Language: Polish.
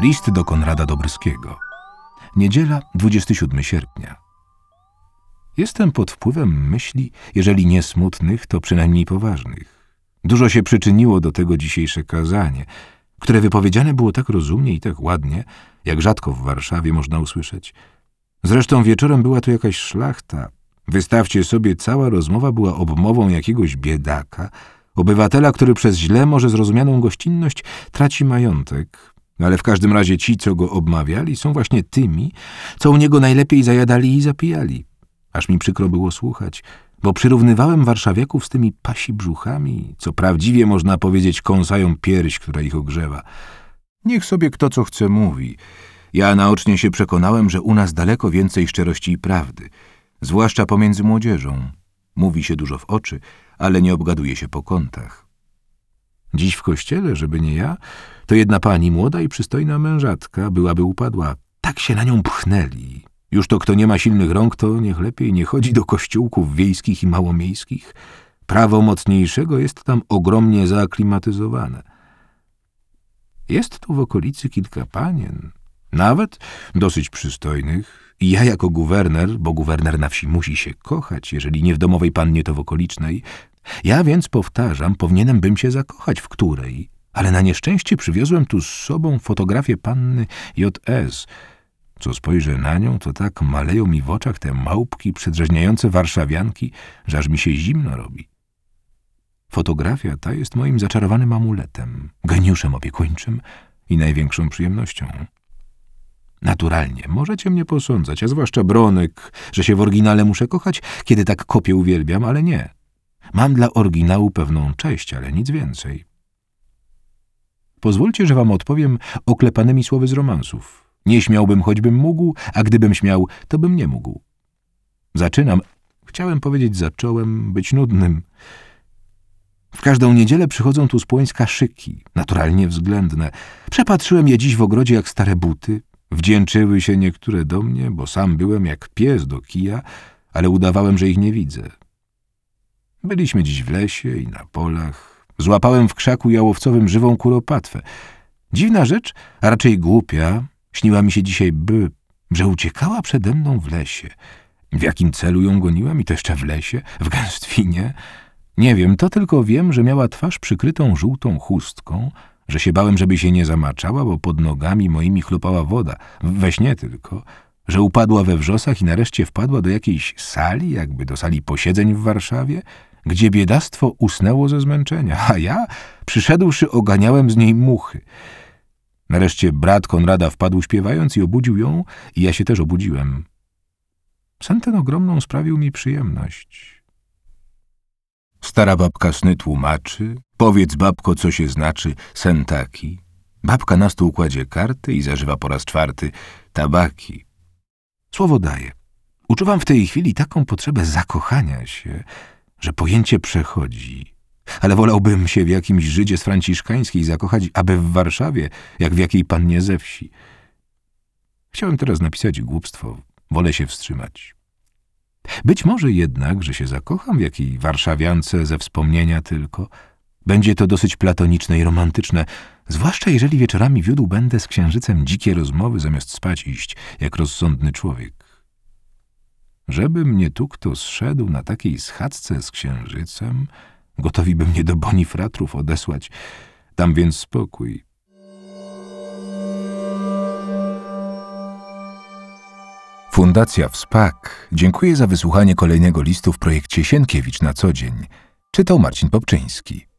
List do Konrada Dobryskiego. Niedziela, 27 sierpnia. Jestem pod wpływem myśli, jeżeli nie smutnych, to przynajmniej poważnych. Dużo się przyczyniło do tego dzisiejsze kazanie, które wypowiedziane było tak rozumnie i tak ładnie, jak rzadko w Warszawie można usłyszeć. Zresztą wieczorem była tu jakaś szlachta. Wystawcie sobie, cała rozmowa była obmową jakiegoś biedaka, obywatela, który przez źle może zrozumianą gościnność traci majątek. Ale w każdym razie ci, co go obmawiali, są właśnie tymi, co u niego najlepiej zajadali i zapijali. Aż mi przykro było słuchać, bo przyrównywałem warszawiaków z tymi pasi brzuchami, co prawdziwie można powiedzieć kąsają pierś, która ich ogrzewa. Niech sobie kto co chce mówi. Ja naocznie się przekonałem, że u nas daleko więcej szczerości i prawdy, zwłaszcza pomiędzy młodzieżą. Mówi się dużo w oczy, ale nie obgaduje się po kątach. Dziś w kościele, żeby nie ja, to jedna pani, młoda i przystojna mężatka, byłaby upadła. Tak się na nią pchnęli. Już to kto nie ma silnych rąk, to niech lepiej nie chodzi do kościółków wiejskich i małomiejskich. Prawo mocniejszego jest tam ogromnie zaaklimatyzowane. Jest tu w okolicy kilka panien, nawet dosyć przystojnych, i ja jako guwerner, bo guwerner na wsi musi się kochać, jeżeli nie w domowej pannie, to w okolicznej. Ja więc, powtarzam, powinienem bym się zakochać w której, ale na nieszczęście przywiozłem tu z sobą fotografię panny J.S. Co spojrzę na nią, to tak maleją mi w oczach te małpki przedrzeźniające warszawianki, że aż mi się zimno robi. Fotografia ta jest moim zaczarowanym amuletem, geniuszem opiekuńczym i największą przyjemnością. Naturalnie, możecie mnie posądzać, a zwłaszcza Bronek, że się w oryginale muszę kochać, kiedy tak kopię uwielbiam, ale nie. Mam dla oryginału pewną cześć, ale nic więcej. Pozwólcie, że wam odpowiem oklepanymi słowy z romansów. Nie śmiałbym, choćbym mógł, a gdybym śmiał, to bym nie mógł. Zaczynam, chciałem powiedzieć zacząłem, być nudnym. W każdą niedzielę przychodzą tu z Płońska szyki, naturalnie względne. Przepatrzyłem je dziś w ogrodzie jak stare buty. Wdzięczyły się niektóre do mnie, bo sam byłem jak pies do kija, ale udawałem, że ich nie widzę. Byliśmy dziś w lesie i na polach. Złapałem w krzaku jałowcowym żywą kuropatwę. Dziwna rzecz, a raczej głupia, śniła mi się dzisiaj że uciekała przede mną w lesie. W jakim celu ją goniłem i to jeszcze w lesie, w gęstwinie? Nie wiem, to tylko wiem, że miała twarz przykrytą żółtą chustką, że się bałem, żeby się nie zamaczała, bo pod nogami moimi chlupała woda, we śnie tylko, że upadła we wrzosach i nareszcie wpadła do jakiejś sali, jakby do sali posiedzeń w Warszawie, gdzie biedactwo usnęło ze zmęczenia, a ja, przyszedłszy, oganiałem z niej muchy. Nareszcie brat Konrada wpadł śpiewając i obudził ją, i ja się też obudziłem. Sen ten ogromną sprawił mi przyjemność. Stara babka sny tłumaczy, powiedz babko, co się znaczy sen taki. Babka na stół kładzie karty i zażywa po raz czwarty tabaki. Słowo daję. Uczuwam w tej chwili taką potrzebę zakochania się, że pojęcie przechodzi. Ale wolałbym się w jakimś Żydzie z Franciszkańskiej zakochać, aby w Warszawie, jak w jakiej pannie ze wsi. Chciałem teraz napisać głupstwo, wolę się wstrzymać. Być może jednak, że się zakocham w jakiej warszawiance ze wspomnienia tylko. Będzie to dosyć platoniczne i romantyczne, zwłaszcza jeżeli wieczorami wiódł będę z księżycem dzikie rozmowy, zamiast spać iść, jak rozsądny człowiek. Żeby mnie tu kto zszedł na takiej schadzce z księżycem, gotowi by mnie do bonifratrów odesłać. Dam więc spokój. Fundacja WSPAK dziękuję za wysłuchanie kolejnego listu w projekcie Sienkiewicz na co dzień. Czytał Marcin Popczyński.